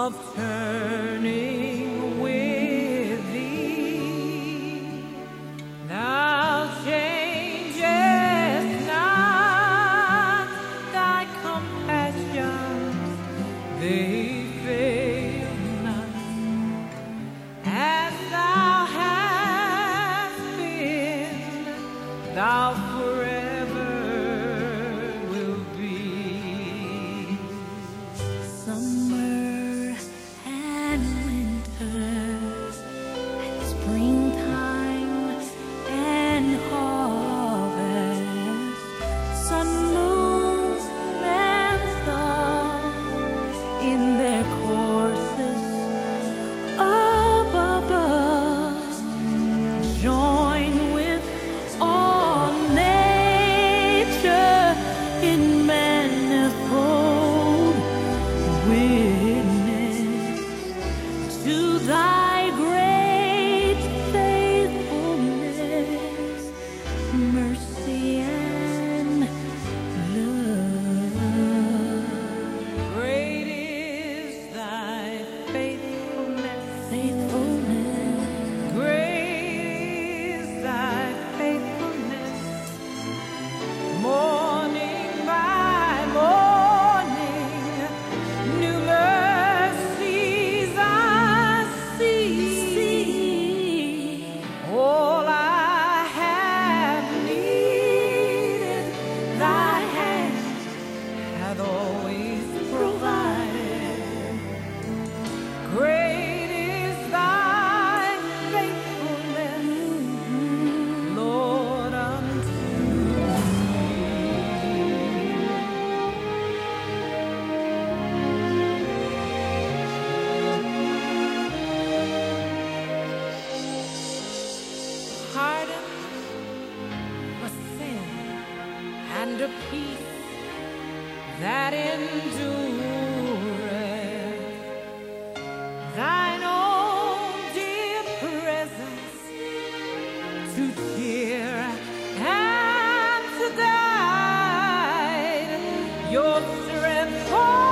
of turning with thee. Thou changest not, thy compassions, they fail not. As thou hast been, thou forever will be. Summer and winter, and springtime and harvest, sun, moon, and stars in their courses up above join with all nature in manifold witness to thy great faithfulness, mercy and love. Great is thy faithfulness, Faithfulness, great is thy faithfulness. Morning by morning, new mercies I see. All I have needed, thy hand hath always provided. Great is thy faithfulness, Lord, unto me. Pardon for sin and a peace that endureth. Thine own dear presence to cheer and to guide. Your strength for